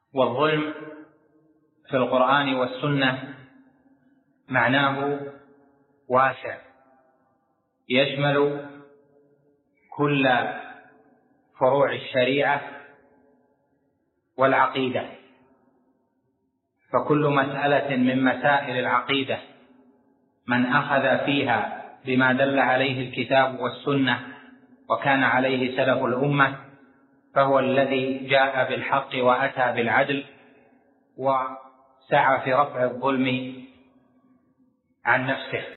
والظلم في القرآن والسنة معناه واسع، يشمل كل فروع الشريعة والعقيدة، فكل مسألة من مسائل العقيدة من أخذ فيها بما دل عليه الكتاب والسنة وكان عليه سلف الأمة فهو الذي جاء بالحق وأتى بالعدل وسعى في رفع الظلم عن نفسه.